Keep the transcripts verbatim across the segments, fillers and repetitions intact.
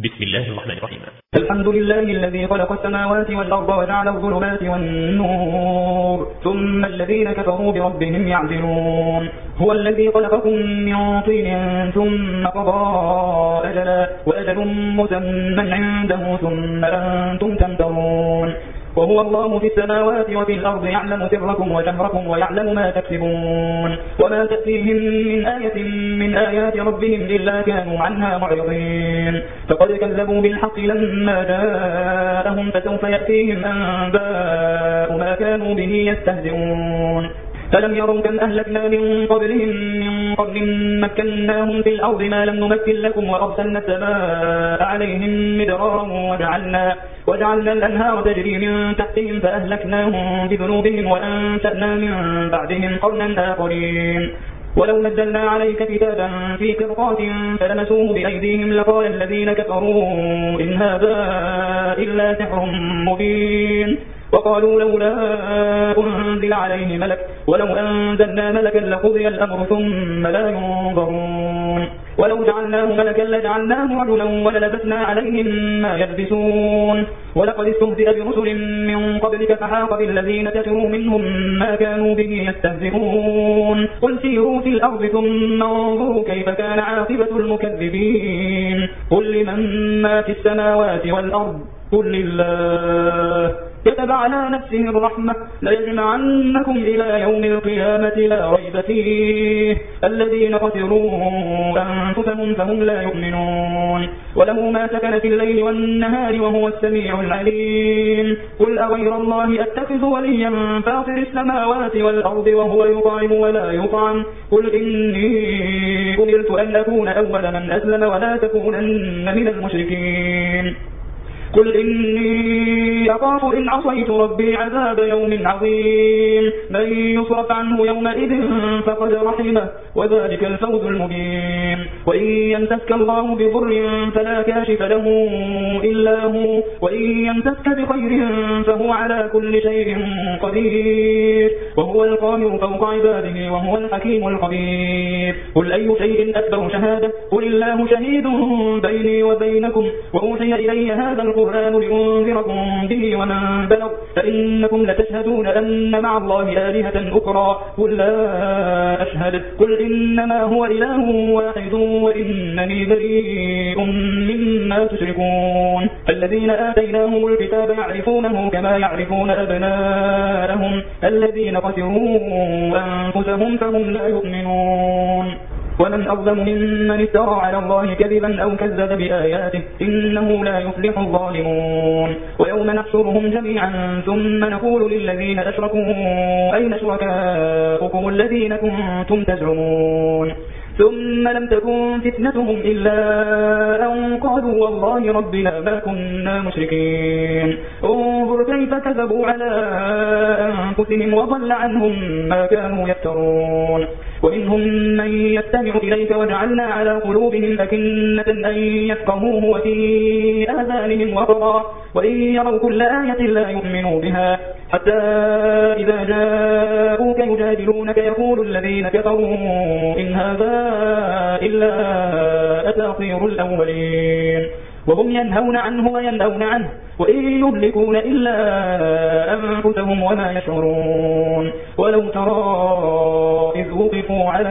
بسم الله الرحمن الرحيم. الحمد لله الذي خلق السماوات والأرض وجعل الظلمات والنور ثم الذين كفروا بربهم يعدلون. هو الذي خلقكم من طين ثم قضى أجلا وأجل مسمى عنده ثم أنتم تمترون. وهو الله في السماوات وفي الأرض يعلم سركم وجهركم ويعلم ما تكسبون. وما تأتيهم من آية من آيات ربهم إلا كانوا عنها معرضين. فقد كذبوا بالحق لما جاءهم فسوف يأتيهم أنباء ما كانوا به يستهزئون. فلم يروا كم أهلكنا من قبلهم من قرن مكناهم في الأرض ما لم نمكن لكم وأرسلنا السماء عليهم مدرارا وجعلنا, وجعلنا الأنهار تجري من تحتهم فأهلكناهم بذنوبهم وأنشأنا من بعدهم قرنا آخرين. ولو نزلنا عليك كتابا في قرطاس فلمسوه بأيديهم لقال الذين كفروا إن هذا إلا سحر مبين. وقالوا لولا أنزل عليه ملك ولو أنزلنا ملكا لقضي الأمر ثم لا ينظرون. ولو جعلناه ملكا لجعلناه رجلا وللبسنا عليهم ما يلبسون. ولقد استهزئ برسل من قبلك فحاق بالذين كفروا منهم ما كانوا به يستهزئون. قل سيروا في الأرض ثم انظروا كيف كان عاقبة المكذبين. قل لمن ما في السماوات والأرض قل لله كتب على نفسه الرحمة ليجمعنكم إلى يوم القيامة لا ريب فيه الذين خسروا أنفسهم فهم لا يؤمنون. وله ما سكن في الليل والنهار وهو السميع العليم. قل أغير الله أتخذ وليا فاطر السماوات والأرض وهو يطعم ولا يطعم. قل إني أمرت أن أكون أول من أسلم ولا تكونن من المشركين. قل إني أخاف إن عصيت ربي عذاب يوم عظيم. من يصرف عنه يومئذ فقد رحمه وذلك الفوز المبين. وإن يمسك الله بضر فلا كاشف له إلا هو وإن يمسك بخير فهو على كل شيء قدير وهو القاهر فوق عباده وهو الحكيم الخبير. قل أي شيء أكبر شهادة قل الله شهيد بيني وبينكم وأوحي إلي هذا القرآن لأنذركم به ومن بلغ فإنكم لتشهدون أن مع الله آلهة أخرى قل لا أشهد. قل إنما هو إله واحد وإنني بريء مما تشركون. الذين آتيناهم الكتاب يعرفونه كما يعرفون أبناءهم الذين خسروا أنفسهم فهم لا يؤمنون. ومن أظلم ممن افترى على الله كذبا أو كذب بآياته إنه لا يفلح الظالمون. ويوم نحشرهم جميعا ثم نقول للذين أشركوا أين شركاؤكم الذين كنتم تزعمون ثم لم تكن فتنتهم إلا أن قالوا والله ربنا ما كنا مشركين. انظر كيف كذبوا على أنفسهم وضل عنهم ما كانوا يفترون. ومنهم من يستمع إليك وجعلنا على قلوبهم أكنة أن يفقهوه وفي آذانهم وقرا وإن يروا كل آية لا يؤمنوا بها حتى إذا جاءوك يجادلونك يقول الذين كفروا إن هذا إلا أساطير الأولين وهم ينهون عنه وينأون عنه وإن يهلكون إلا أنفسهم وما يشعرون. ولو ترى إذ وقفوا على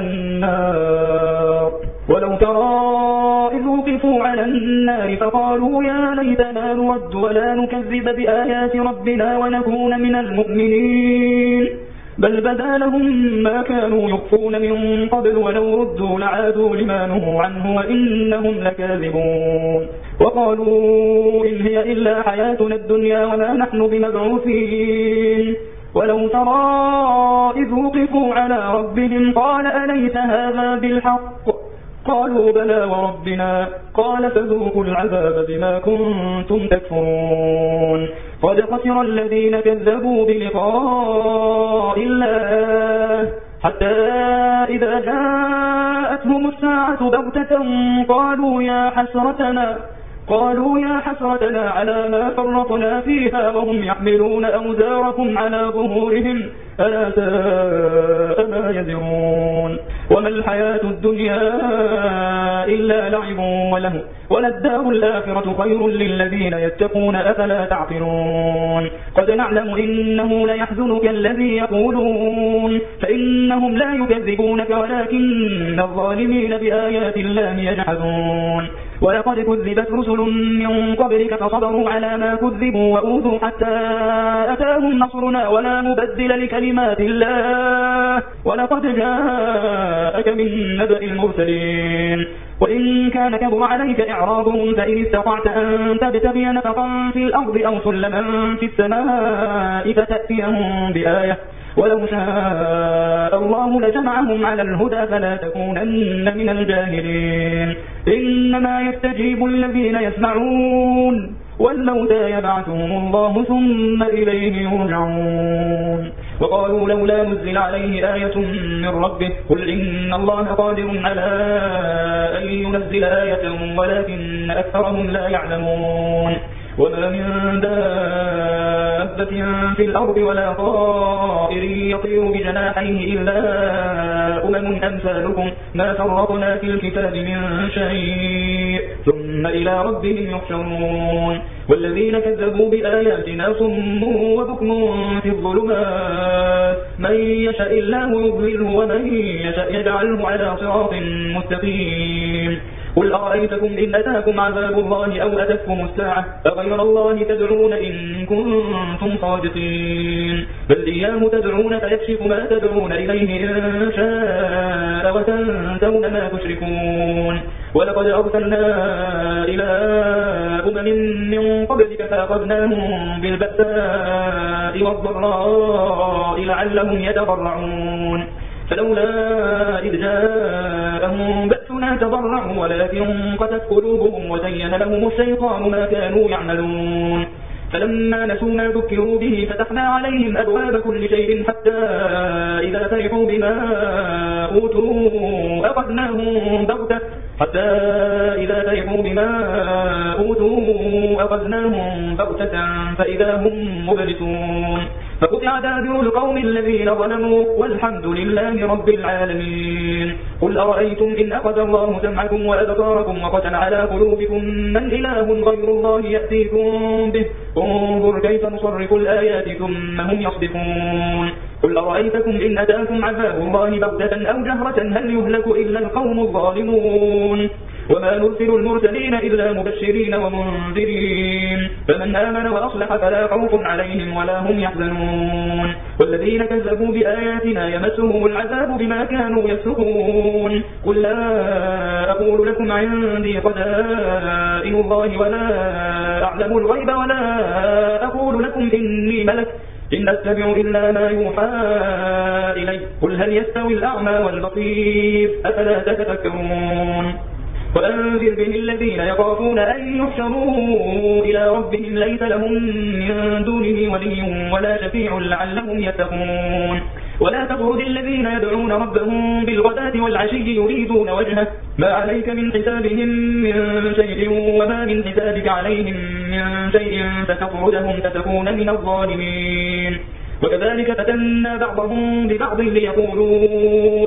النار ولو ترى إذ وقفوا على النار فقالوا يا ليتنا نرد ولا نكذب بآيات ربنا ونكون من المؤمنين بل بدا لهم ما كانوا يخفون من قبل ولو ردوا لعادوا لما نهوا عنه وإنهم لكاذبون. وقالوا إن هي إلا حياتنا الدنيا وما نحن بمبعوثين. ولو ترى إذ وقفوا على ربهم قال أليس هذا بالحق قالوا بلى وربنا قال فذوقوا العذاب بما كنتم تكفرون. قد خسر الذين كذبوا بلقاء الله حتى إذا جاءتهم الساعة بغتة قالوا يا حسرتنا قالوا يا حسرتنا على ما فرطنا فيها وهم يحملون أوزارهم على ظهورهم ألا ساء ما يزرون. وما الحياة الدنيا إلا لعب وله وللدار الآخرة خير للذين يتقون أفلا تعقلون. قد نعلم إنه ليحزنك الذي يقولون فإنهم لا يكذبونك ولكن الظالمين بآيات الله يجحدون. ولقد كذبت رسل من قبلك فصبروا على ما كذبوا وأوذوا حتى أتاهم نصرنا ولا مبدل لكلمات الله ولقد جاءك من نبأ المرسلين. وإن كان كبر عليك إعراضهم فإن استطعت أن تبتغي نفقا في الأرض أو سلما في السماء فتأتيهم بآية ولو شاء الله لجمعهم على الهدى فلا تكونن من الجاهلين. إنما يستجيب الذين يسمعون والموتى يبعثهم الله ثم إليه يرجعون. وقالوا لولا نزل عليه آية من ربه قل إن الله قادر على أن ينزل آية ولكن أكثرهم لا يعلمون. وما من دابة في الأرض ولا طائر يطير بجناحيه إلا أمم أمثالكم ما فرطنا في الكتاب من شيء ثم إلى ربهم يحشرون. والذين كذبوا بآياتنا صم وبكم في الظلمات من يشاء الله يضلله ومن يشاء يجعله على صراط مستقيم. قل أرأيتكم إن أتاكم عذاب الله أو أتتكم الساعة أغير الله تدعون إن كنتم صادقين بل إياه تدعون فيكشف ما تدعون إليه إن شاء وتنسون ما تشركون. ولقد أرسلنا إلى أمم من قبلك فأخذناهم بالبأساء والضراء لعلهم يتضرعون فلولا إذ جاءهم بأسنا تضرعوا ولكن قست قلوبهم وزين لهم الشيطان ما كانوا يعملون. فلما نسوا ما ذكروا به فتحنا عليهم أبواب كل شيء حتى إذا فرحوا بما أوتوا أخذناهم بغتة حتى إذا فرحوا بما أوتوا أخذناهم بغتة فإذا هم مبلسون. فقطع دابر القوم الذين ظلموا والحمد لله رب العالمين. قل أرأيتم إن أخذ الله سمعكم وأبصاركم وختم على قلوبكم من إله غير الله يأتيكم به انظر كيف نصرف الآيات ثم هم يصدقون. قل أرأيتكم إن أتاكم عذاب الله بغتة أو جهرة هل يهلك إلا القوم الظالمون. وما نرسل المرسلين إلا مبشرين ومنذرين فمن آمن وأصلح فلا خوف عليهم ولا هم يحزنون. والذين كذبوا بآياتنا يمسهم العذاب بما كانوا يفسقون. قل لا أقول لكم عندي خزائن الله ولا أعلم الغيب ولا أقول لكم إني ملك إن أتبع إلا ما يوحى إلي قل هل يستوي الأعمى والبصير أفلا تتفكرون. وأنذر به الذين يخافون أن يحشروا إلى ربهم ليس لهم من دونه ولي ولا شفيع لعلهم يتقون. ولا تطرد الذين يدعون ربهم بالغداة والعشي يريدون وجهه ما عليك من حسابهم من شيء وما من حسابك عليهم من شيء فتطردهم فتكون من الظالمين. وكذلك فتنا بعضهم ببعض ليقولوا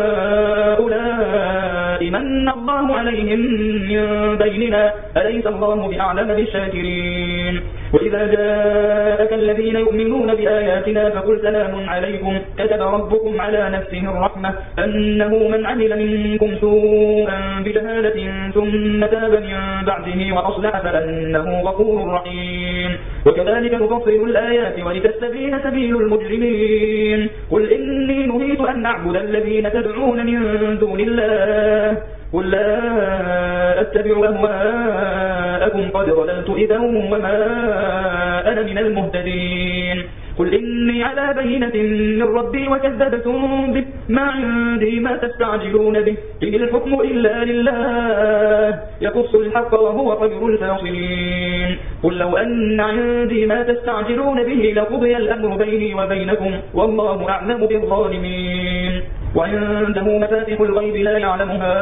أهؤلاء من الله عليهم من بيننا أليس الله بأعلم بالشاكرين. وإذا جاءك الذين يؤمنون بآياتنا فقل سلام عليكم كتب ربكم على نفسه الرحمة أنه من عمل منكم سوءا بجهالة ثم تاب من بعده وأصلح فأنه غفور رحيم. وكذلك نفصل الآيات ولتستبين سبيل المجرمين. قل إني نهيت أن أعبد الذين تدعون من دون الله قل لا أتبع أهواءكم قد ضللت إذا وما أنا من المهتدين. قل إني على بينة من ربي وكذبتم به ما عندي ما تستعجلون به إن الحكم إلا لله يقص الحق وهو خير الفاصلين. قل لو أن عندي ما تستعجلون به لقضي الأمر بيني وبينكم والله أعلم بالظالمين. وعنده مفاتح الغيب لا يعلمها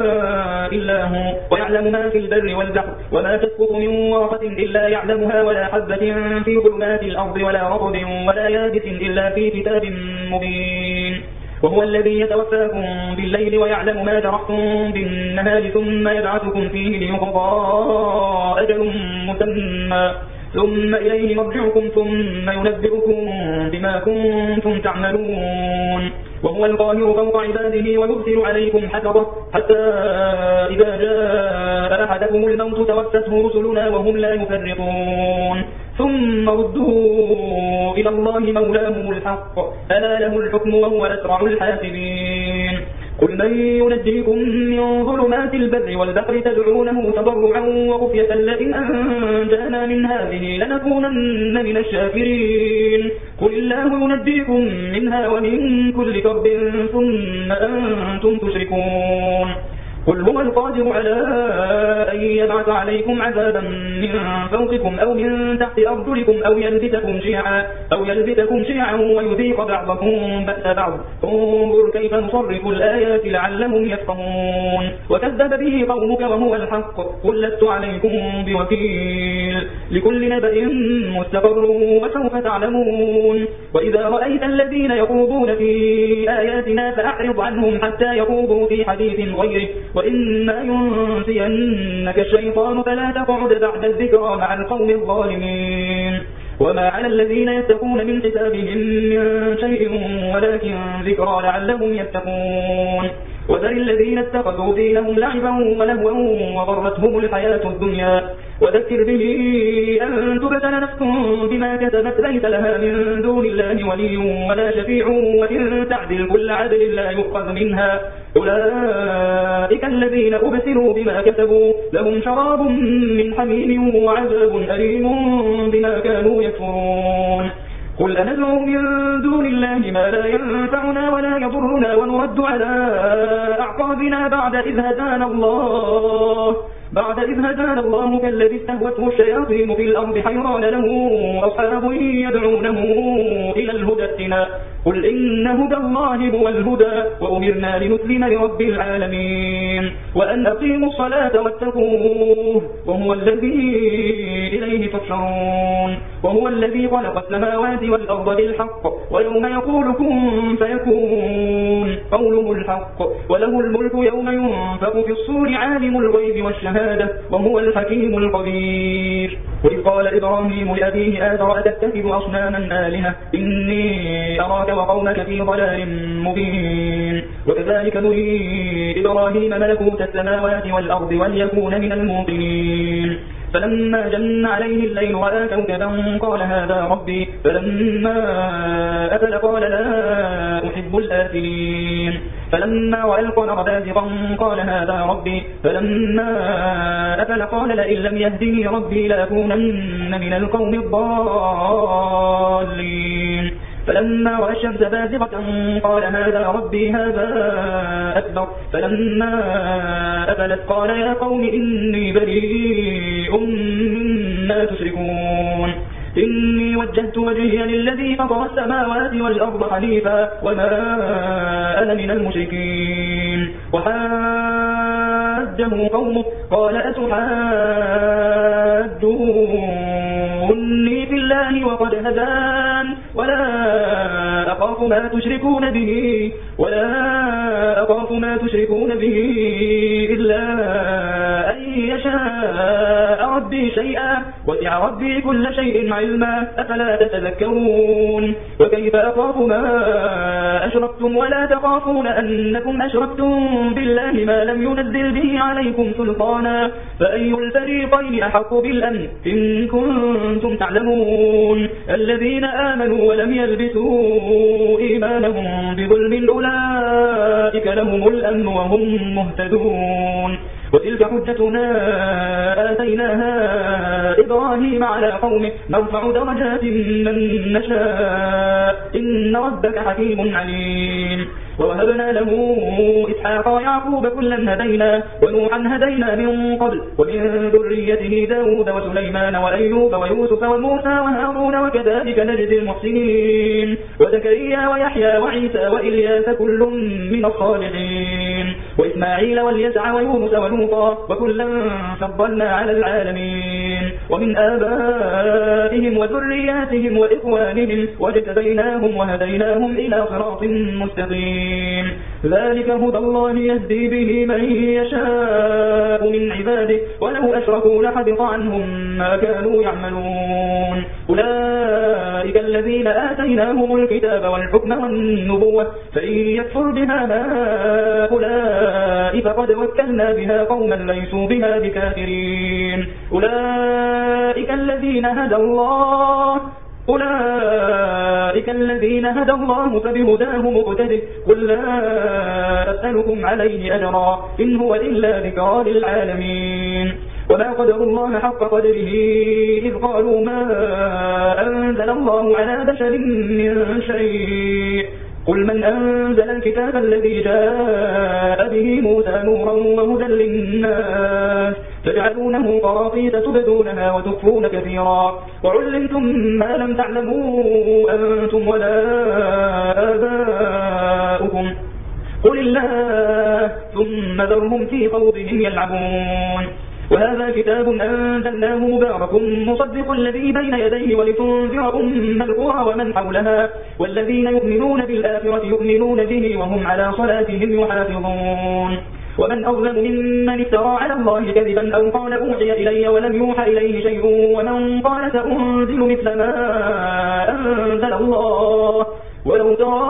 إلا هو ويعلم ما في البر والبحر وما تسقط من ورقة إلا يعلمها ولا حبة في ظلمات الأرض ولا رطب ولا يابس إلا في كتاب مبين. وهو الذي يتوفاكم بالليل ويعلم ما جرحتم بالنهار ثم يبعثكم فيه ليقضى أجل مسمى ثم إليه مرجعكم ثم ينبئكم بما كنتم تعملون. وهو القاهر فوق عباده ويرسل عليكم حفظة حتى إذا جاء أحدكم الموت توفته رسلنا وهم لا يفرطون ثم ردوا إلى الله مولاهم الحق ألا له الحكم وهو أسرع الحاسبين. قل من ينجيكم من ظلمات البر والبحر تدعونه تضرعا وخفية لئن أنجانا من هذه لنكونن من الشاكرين. قل الله ينجيكم منها ومن كل كرب ثم أنتم تشركون. قل هو القادر على أن يبعث عليكم عذابا من فوقكم أو من تحت أرجلكم أو يلبسكم شيعا أو يلبسكم شيعا ويذيق بعضكم بأس بعض. انظر كيف نصرف الآيات لعلهم يفقهون. وكذب به قومك وهو الحق قل لست عليكم بوكيل لكل نبأ مستقر وسوف تعلمون. وإذا رأيت الذين يخوضون في آياتنا فأعرض عنهم حتى يخوضوا في حديث غيره وإما ينسينك الشيطان فلا تقعد بعد الذكرى مع القوم الظالمين. وما على الذين يتقون من حسابهم من شيء ولكن ذكرى لعلهم يتقون. وذر الذين اتخذوا دينهم لعبا ولهوا وغرتهم الحياة الدنيا وذكر به أن تبتل نفس بما كسبت ليس لها من دون الله ولي ولا شفيع وإن تعدل كل عدل لا يؤخذ منها. أولئك الذين أبسلوا بما كسبوا لهم شراب من حميم وعذاب أليم بما كانوا يكفرون. قل أندعو من دون الله ما لا ينفعنا ولا يضرنا ونرد على أعقابنا بعد إذ هدانا الله بعد إذ هدانا الله كالذي استهوته الشياطين في الأرض حيران له أصحاب يدعونه إلى الهدى ائتنا. قل إن هدى الله هو الهدى وأمرنا لنسلم لرب العالمين وأن أقيموا الصلاة واتقوه وهو الذي إليه تحشرون. وهو الذي خلق السماوات والأرض بالحق ويوم يقول كن فيكون قوله الحق وله الملك يوم ينفخ في الصور عالم الغيب والشهادة وهو الحكيم الخبير. وإذ قال إبراهيم لأبيه آذر أتتخذ أصناما آلهة إني أراك وقومك في ضلال مبين. وكذلك نري إبراهيم ملكوت السماوات والأرض وليكون من الموقنين. فلما جن عليه الليل رأى كوكبا قال هذا ربي فلما أفل قال لا أحب الآفلين. فلما رأى القمر بازغا قال هذا ربي فلما أفل قال لئن لم يهدني ربي لأكونن من القوم الضالين. فلما رأى الشمس بازغة قال هذا ربي هذا أكبر. فلما أفلت قال يا قوم إني بريء مما تشركون. إني وجهت وجهي للذي فطر السماوات والأرض حنيفا وما أنا من المشركين. وحاجه قومه قال أتحاجوني في الله وقد هدان ولا أخاف ما تشركون به ولا أخاف ما تشركون به إلا أن يشاء ربي شيئا وسع ربي كل شيء علما أفلا تتذكرون. وكيف أخاف ما أشركتم ولا تخافون أنكم أشركتم بالله ما لم ينزل به عليكم سلطانا فأي الفريقين أحق بالأمن إن كنتم تعلمون. الذين آمنوا ولم يلبسوا إيمانهم بظلم أولئك لهم الأمن وهم مهتدون. وتلك حجتنا آتيناها إبراهيم على قومه نرفع درجات من نشاء إن ربك حكيم عليم. ووهبنا له إسحاق ويعقوب كلا هدينا ونوحا هدينا من قبل ومن ذريته داود وسليمان وأيوب ويوسف وموسى وهارون وكذلك نجزي المحسنين وزكريا ويحيى وعيسى وإلياس كل من الصالحين وإسماعيل واليسع ويونس ولوطا وكلا فضلنا على العالمين ومن آبائهم وذرياتهم وإخوانهم واجتبيناهم وهديناهم إلى صراط مستقيم ذلك هدى الله يهدي به من يشاء من عباده ولو أشركوا لحبط عنهم ما كانوا يعملون أولئك الذين آتيناهم الكتاب والحكم والنبوة فإن يكفر بها هؤلاء فقد وكلنا بها قوما ليسوا بها بكافرين أولئك الذين هدى الله أولئك الذين هدى الله فبهداه مقتده قل لا أسألكم عليه أجرا إن هو إلا ذكرى للعالمين وما قدر الله حق قدره إذ قالوا ما أنزل الله على بشر من شيء قل من أنزل الكتاب الذي جاء به موسى نورا وهدى للناس تجعلونه قراطيس تبدونها وتخفون كثيرا وعلمتم ما لم تعلموا أنتم ولا آباؤكم قل الله ثم ذرهم في خوضهم يلعبون وهذا كتاب أنزلناه مبارك مصدق الذي بين يديه ولتنذر أم القرى ومن حولها والذين يؤمنون بالآخرة يؤمنون به وهم على صلاتهم يحافظون ومن أظلم ممن افترى على الله كذبا أو قال أوحي إلي ولم يوحى إليه شيء ومن قال سأنزل مثل ما أنزل الله ولو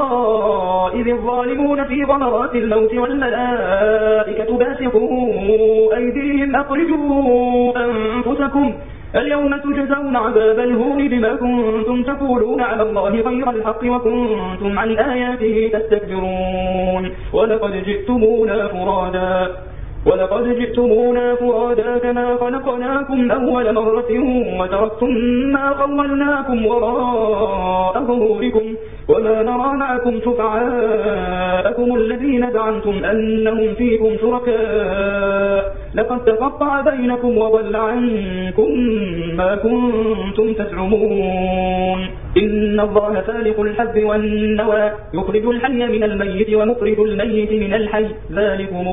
ترى إذ الظالمون في غمرات الموت والملائكة باسطوا أيديهم أخرجوا أنفسكم اليوم تجزون عذاب الهون بما كنتم تقولون على الله غير الحق وكنتم عن آياته تستكبرون ولقد جئتمونا فرادا ولقد جئتمونا فرادا كما خلقناكم أول مرة وتركتم ما خولناكم وراء ظهوركم وما نرى معكم شفعاءكم الذين زعمتم أنهم فيكم شركاء لقد تقطع بينكم وضل عنكم ما كنتم تزعمون إن الله فالق الحب والنوى يخرج الحي من الميت ومخرج الميت من الحي ذلكم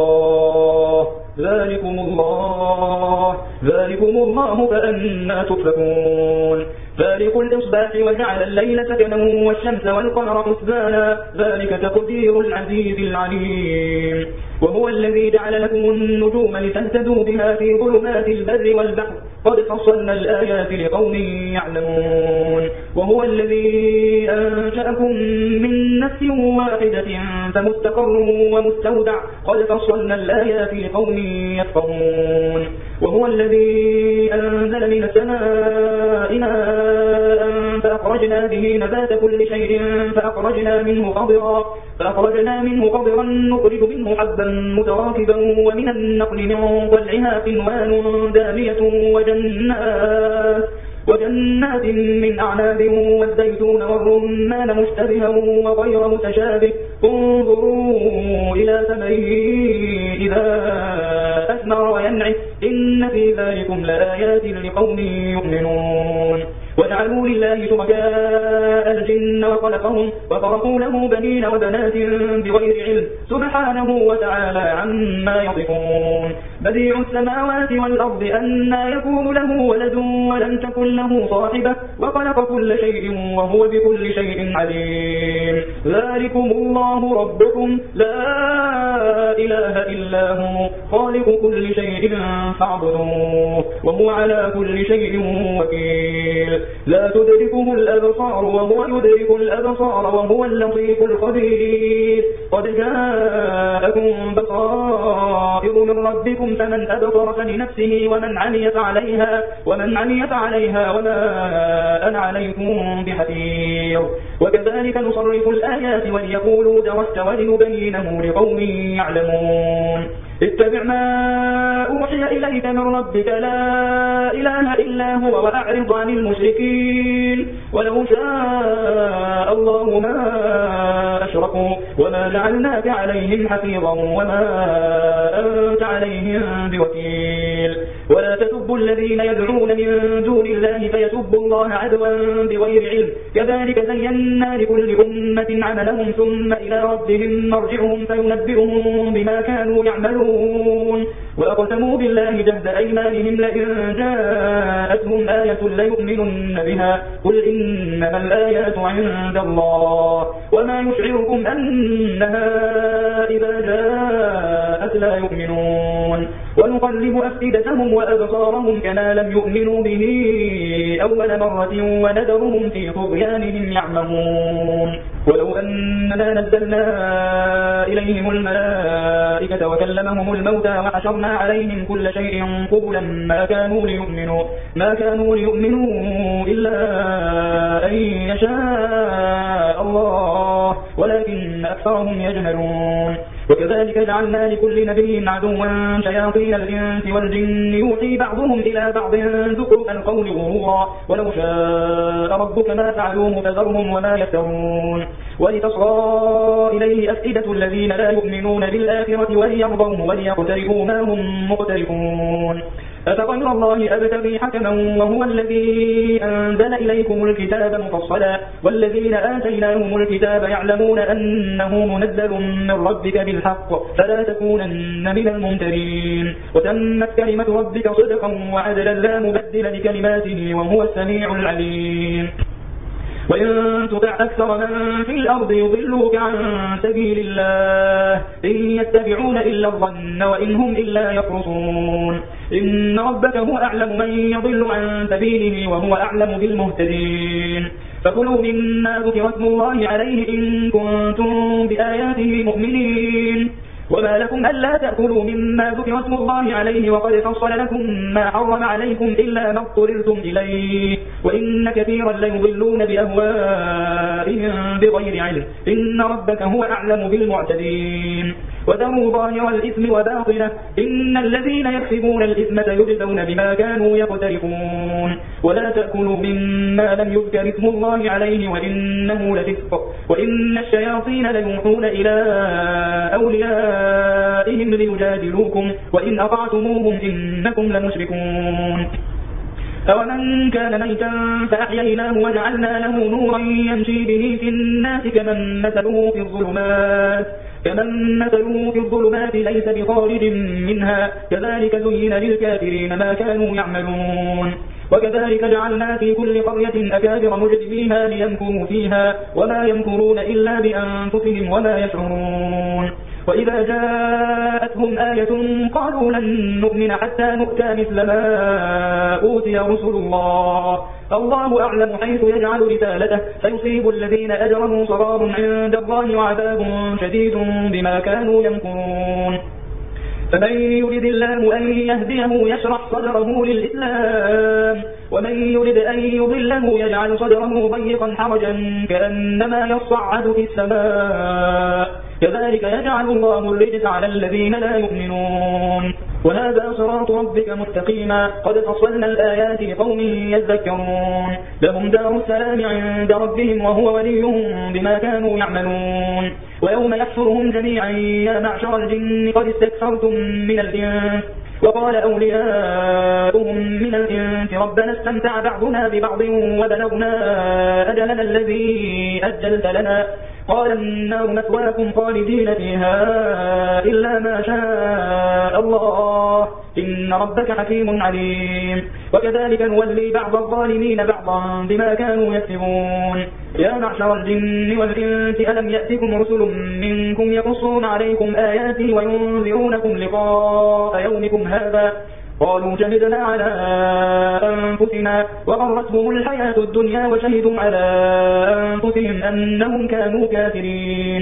الله ذلكم الله ذلكم الله فأنا تؤفكون فالق الإصباح وجعل الليل سكنا والشمس والقمر حسبانا ذلك تقدير العزيز العليم وهو الذي جعل لكم النجوم لتهتدوا بها في ظلمات البر والبحر قد فصلنا الآيات لقوم يعلمون وهو الذي أنشأكم من نفس واحدة فمستقر ومستودع قد فصلنا الآيات لقوم يفقهون وهو الذي أنزل من السماء ماء فأخرجنا به نبات كل شيء فأخرجنا منه خضرا فأخرجنا منه خضرا نخرج منه حبا متراكبا ومن النخل من طلعها قنوان دانية وجنات وجنات من أعناب والزيتون والرمان مشتبها وغير متشابه انظروا إلى ثمره إذا أثمر وينعم إن في ذلكم لآيات لقوم يؤمنون وجعلوا لله شركاء الجن وخلقهم وخرقوا له بنين وبنات بغير علم سبحانه وتعالى عما يصفون بديع السماوات والأرض أنى يكون له ولد ولم تكن له صاحبة وخلق كل شيء وهو بكل شيء عليم ذلكم الله ربكم لا إله إلا هو خالق كل شيء فاعبدوه وهو على كل شيء وكيل لا تدركه الأبصار وهو يدرك الأبصار وهو اللطيف الخبير قد جاءكم بصائر من ربكم فمن أبصر فلنفسه ومن عميت عليها ومن عميت عليها وما أنا عليكم بحفيظ وكذلك نصرف الآيات وليقولوا درست ولنبينه لقوم يعلمون اتبع ما أوحي إليك من ربك لا إله إلا هو وأعرض عن المشركين ولو شاء الله ما أشركوا وما جعلناك عليهم حفيظا وما أنت عليهم بوكيل ولا تسبوا الذين يدعون من دون الله فيسبوا الله عدوا بغير علم كذلك زينا لكل أمة عملهم ثم إلى ربهم مرجعهم فينبئهم بما كانوا يعملون وأقسموا بالله جهد أيمانهم لئن جاءتهم آية ليؤمنن بها قل إنما الآيات عند الله وما يشعركم أنها إذا جاءت لا يؤمنون ونقلب أفئدتهم وأبصارهم كما لم يؤمنوا به أول مرة ونذرهم في طغيانهم يعمهون ولو أننا نزلنا إليهم الملائكة وكلمهم الموتى وحشرنا عليهم كل شيء قبلا ما كانوا ليؤمنوا ما كانوا ليؤمنوا إلا أن يشاء الله ولكن أكثرهم يجهلون وكذلك جعلنا لكل نبي عدوا شياطين الإنس والجن يوحي بعضهم إلى بعض زخرف القول غرورا ولو شاء ربك ما فعلوه فذرهم وما يفترون ولتصغى إليه أفئدة الذين لا يؤمنون بالآخرة وليرضوه وليقترفوا ما هم مقترفون أفغير الله أبتغي حكما وهو الذي أنزل إليكم الكتاب مفصلا والذين آتيناهم الكتاب يعلمون أنه منزل من ربك بالحق فلا تكونن من الممترين وتمت كلمة ربك صدقا وعدلا لا مبدل لكلماته وهو السميع العليم وإن تطع أكثر من في الأرض يضلوك عن سبيل الله إن يتبعون إلا الظن وإن هم إلا يخرصون إن ربك هو أعلم من يضل عن سبيله وهو أعلم بالمهتدين فكلوا مما ذكر اسم الله عليه إن كنتم بآياته مؤمنين وما لكم ألا تأكلوا مما ذكر اسم الله عليه وقد فصل لكم ما حرم عليكم إلا ما اضطررتم إليه وإن كثيرا ليضلون بأهوائهم بغير علم إن ربك هو أعلم بالمعتدين وذروا ظاهر الإثم وباطنه إن الذين يكسبون الإثم سيجزون بما كانوا يقترفون ولا تأكلوا مما لم يذكر اسم الله عليه وإنه لفسق وإن الشياطين ليوحون إلى أوليائهم ليجادلوكم وإن أطعتموهم إنكم لمشركون أومن كان ميتا فأحييناه وجعلنا له نورا يمشي به في الناس كمن مثله في الظلمات كمن مثله في الظلمات ليس بخارج منها كذلك زين للكافرين ما كانوا يعملون وكذلك جعلنا في كل قرية أكابر مجرميها ليمكروا فيها وما يمكرون إلا بأنفسهم وما يشعرون وإذا جاءتهم آية قالوا لن نؤمن حتى نؤتى مثل ما أوتي رسل الله الله أعلم حيث يجعل رسالته فيصيب الذين أجرموا صغار عند الله وعذاب شديد بما كانوا يمكرون فمن يرد الله أن يهديه يشرح صدره للإسلام ومن يرد أن يضله يجعل صدره ضيقا حرجا كأنما يصعد في السماء كذلك يجعل الله الرجس على الذين لا يؤمنون وهذا صراط ربك مستقيما قد فصلنا الآيات لقوم يذكرون لهم دار السلام عند ربهم وهو وليهم بما كانوا يعملون ويوم يحشرهم جميعا يا معشر الجن قد استكثرتم من الإنس وقال أولياؤهم من الإنس ربنا استمتع بعضنا ببعض وبلغنا أجلنا الذي أجلت لنا قال النار مثواكم خالدين فيها إلا ما شاء الله إن ربك حكيم عليم وكذلك نولي بعض الظالمين بعضا بما كانوا يكسبون يا معشر الجن والإنس ألم يأتكم رسل منكم يقصون عليكم آياتي وينذرونكم لقاء يومكم هذا قالوا شهدنا على أنفسنا وغرتهم الحياة الدنيا وشهدوا على أنفسهم أنهم كانوا كافرين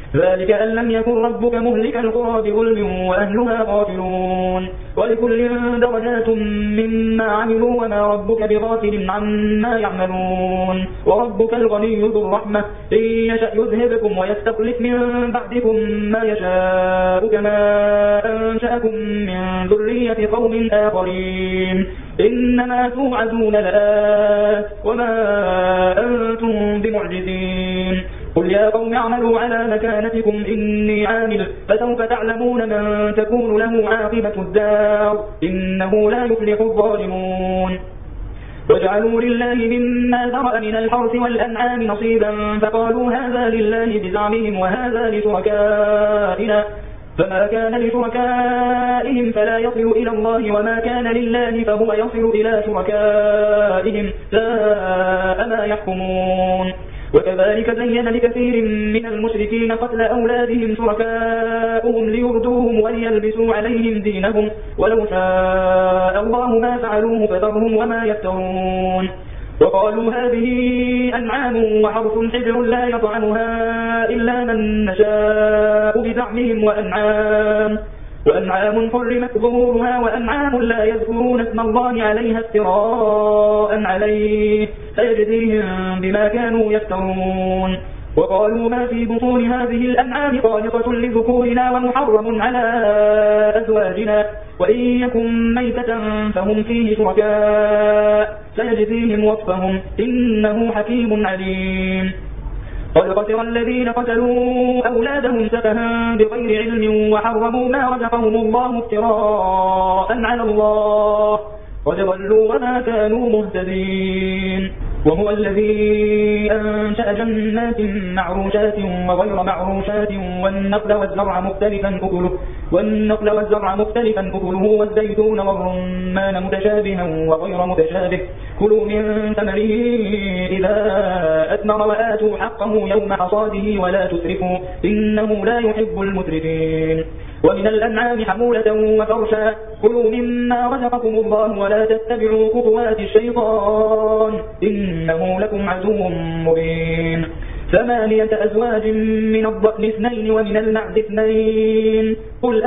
ذلك أن لم يكن ربك مهلك القرى بظلم وأهلها غافلون ولكل درجات مما عملوا وما ربك بغافل عما يعملون وربك الغني ذو الرحمة إن يشأ يذهبكم ويستخلف من بعدكم ما يشاء كما أنشأكم من ذرية قوم آخرين إنما توعدون لآت وما أنتم بمعجزين قل يا قوم اعملوا على مكانتكم إني عامل فسوف تعلمون من تكون له عاقبة الدار إنه لا يفلح الظالمون وجعلوا لله مما ذرأ من الحرث والأنعام نصيبا فقالوا هذا لله بزعمهم وهذا لشركائنا فما كان لشركائهم فلا يصل إلى الله وما كان لله فهو يصل إلى شركائهم ساء ما يحكمون وكذلك زين لكثير من المشركين قتل أولادهم شركاؤهم ليردوهم وليلبسوا عليهم دينهم ولو شاء الله ما فعلوه فذرهم وما يفترون وقالوا هذه أنعام وحرث حجر لا يطعمها إلا من نشاء بزعمهم وأنعام وأنعام حرمت ظهورها وأنعام لا يذكرون اسم الله عليها افتراء عليه سيجزيهم بما كانوا يفترون وقالوا ما في بطون هذه الأنعام خالصة لذكورنا ومحرم على أزواجنا وإن يكن ميتة فهم فيه شركاء سيجزيهم وصفهم إنه حكيم عليم قد خسر الذين قتلوا أولادهم سفها بغير علم وحرموا ما رزقهم الله افتراء على الله قد ضلوا وما كانوا مهتدين وهو الذي أنشأ جنات معروشات وغير معروشات والنخل والزرع مختلفا أكله والنخل والزرع مختلفا أكله والزيتون والرمان متشابها وغير متشابه كلوا من ثمره إذا أثمر وآتوا حقه يوم حصاده ولا تسرفوا إنه لا يحب المسرفين ومن الأنعام حمولة وفرشا كلوا مما رزقكم الله ولا تتبعوا خطوات الشيطان إنه لكم عدو مبين ثمانية أزواج من الضأن اثنين ومن المعز اثنين قل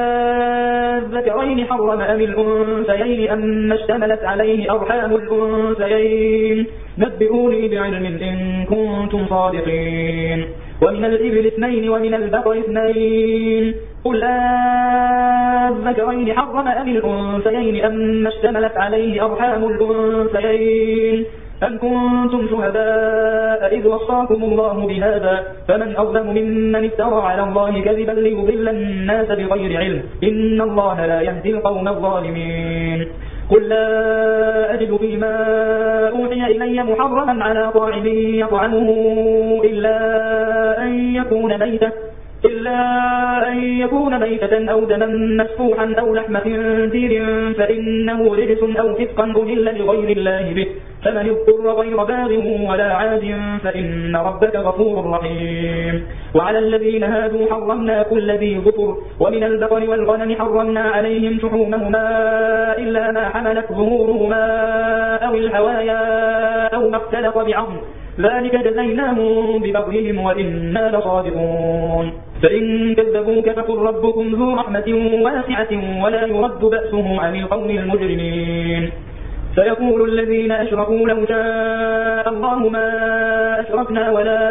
أذكرين حرم أم الأنثيين أم اشتملت عليه أرحام الأنثيين نبئوني بعلم إن كنتم صادقين ومن الإبل اثنين ومن البقر اثنين قل أذكرين حرم أم الأنثيين أم اشتملت عليه أرحام الأنثيين أم كنتم شهداء إذ وصاكم الله بهذا فمن أظلم ممن افترى على الله كذبا ليضل الناس بغير علم إن الله لا يهدي القوم الظالمين قل لا أجد فيما أوحي إلي محرما على طاعم يطعمه إلا أن يكون ميتة إلا أن يكون ميتة أو دما مسفوحا أو لحم خنزير فإنه رجس أو فسقا أهل لغير الله به فمن اضطر غير باغ ولا عاد فإن ربك غفور رحيم وعلى الذين هادوا حرمنا كل ذي ظفر ومن البقر والغنم حرمنا عليهم شحومهما إلا ما حملت ظهورهما أو الحوايا أو ما اختلط بعظم ذلك جزيناهم ببغيهم وإنا لصادقون فإن كذبوك فقل ربكم ذو رحمة واسعة ولا يرد بأسه عن القوم المجرمين سيقول الذين أشركوا لو شاء الله ما أشركنا ولا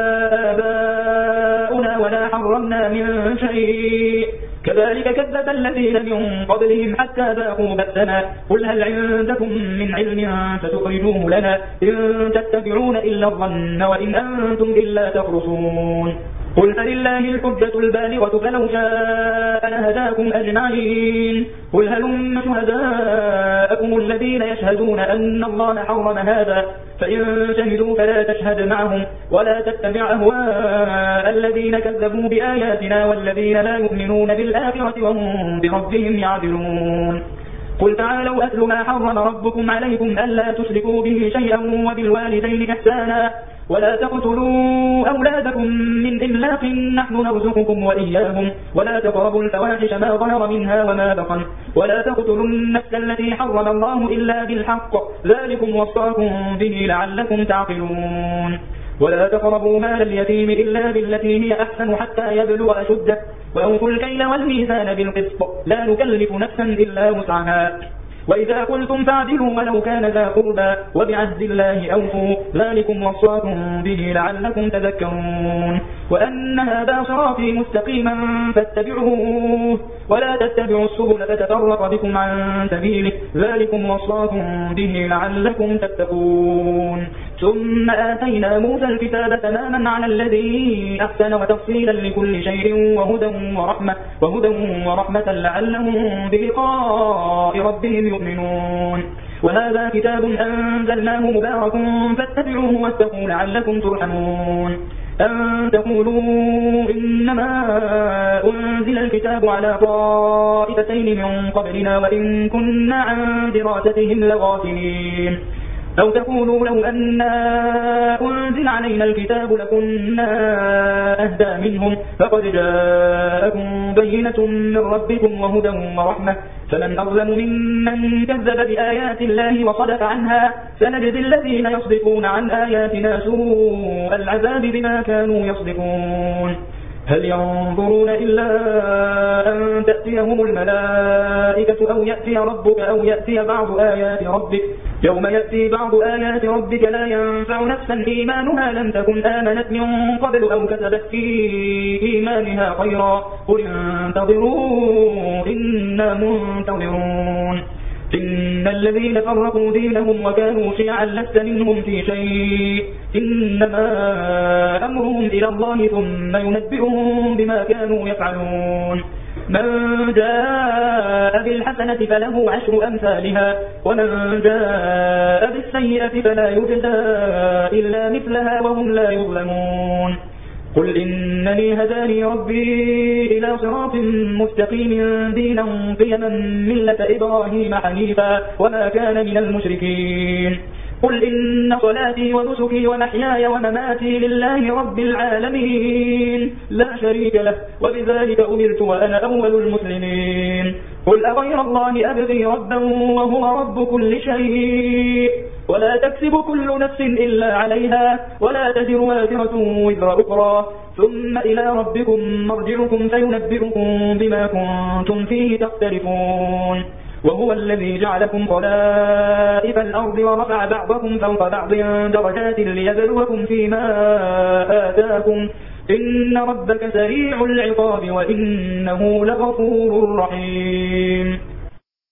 آباؤنا ولا حرمنا من شيء كذلك كذب الذين من قبلهم حتى ذاقوا بأسنا قل هل عندكم من علم فتخرجوه لنا إن تتبعون إلا الظن وإن أنتم إلا تخرصون قل فلله الحجة البالغة فلو شاء لهداكم أجمعين قل هلم شهداءكم الذين يشهدون أن الله حرم هذا فإن شهدوا فلا تشهد معهم ولا تتبع أهواء الذين كذبوا بآياتنا والذين لا يؤمنون بالآخرة وهم بربهم يعدلون قل تعالوا أتل ما حرم ربكم عليكم ألا تشركوا به شيئا وبالوالدين إحسانا ولا تقتلوا أولادكم من إملاق نحن نرزقكم وإياهم ولا تقربوا الفواحش ما ظهر منها وما بطن ولا تقتلوا النفس التي حرم الله إلا بالحق ذلكم وصاكم به لعلكم تعقلون ولا تقربوا مال اليتيم إلا بالتي هي أحسن حتى يبلغ أشده وأوفوا الكيل والميزان بالقسط لا نكلف نفسا إلا وسعها وإذا قلتم فاعدلوا ولو كان ذا قربى وبعهد الله أوفوا ذلكم وصاكم به لعلكم تذكرون وأن هذا صراطي مستقيما فاتبعوه ولا تتبعوا السبل فتفرق بكم عن سبيله ذلكم وصاكم به لعلكم تتقون ثم آتينا موسى الكتاب تماما على الذي أحسن وتفصيلا لكل شيء وهدى ورحمة, وهدى ورحمة لعلهم بلقاء ربهم يؤمنون وهذا كتاب أنزلناه مبارك فاتبعوه واتقوا لعلكم ترحمون أن تقولوا إنما أنزل الكتاب على طائفتين من قبلنا وإن كنا عن دراستهم لغافلين أو تقولوا لو أنا أنزل علينا الكتاب لكنا أهدى منهم فقد جاءكم بينة من ربكم وهدى ورحمة فمن أظلم ممن كذب بآيات الله وصدف عنها سنجزي الذين يصدقون عن آياتنا سوء العذاب بما كانوا يصدقون هل ينظرون إلا أن تأتيهم الملائكة أو يأتي ربك أو يأتي بعض آيات ربك يوم يأتي بعض آيات ربك لا ينفع نفسا إيمانها لم تكن آمنت من قبل أو كسبت في إيمانها خيرا قل انتظروا إنا منتظرون إن الذين فرقوا دينهم وكانوا شيعا لست منهم في شيء إنما أمرهم إلى الله ثم ينبئهم بما كانوا يفعلون من جاء بالحسنة فله عشر أمثالها ومن جاء بالسيئة فلا يجزى إلا مثلها وهم لا يظلمون قل إنني هداني ربي إلى صراط مستقيم دينا قيما ملة إبراهيم حنيفا وما كان من المشركين قل إن صلاتي ونسكي ومحياي ومماتي لله رب العالمين لا شريك له وبذلك أمرت وأنا أول المسلمين قل أغير الله أبغي ربا وهو رب كل شيء ولا تكسب كل نفس إلا عليها ولا تزر وازرة وزر أخرى ثم إلى ربكم مرجعكم فينبئكم بما كنتم فيه تختلفون وهو الذي جعلكم خلائف الأرض ورفع بعضكم فوق بعض درجات ليبلوكم فيما آتاكم إن ربك سريع العقاب وإنه لغفور رحيم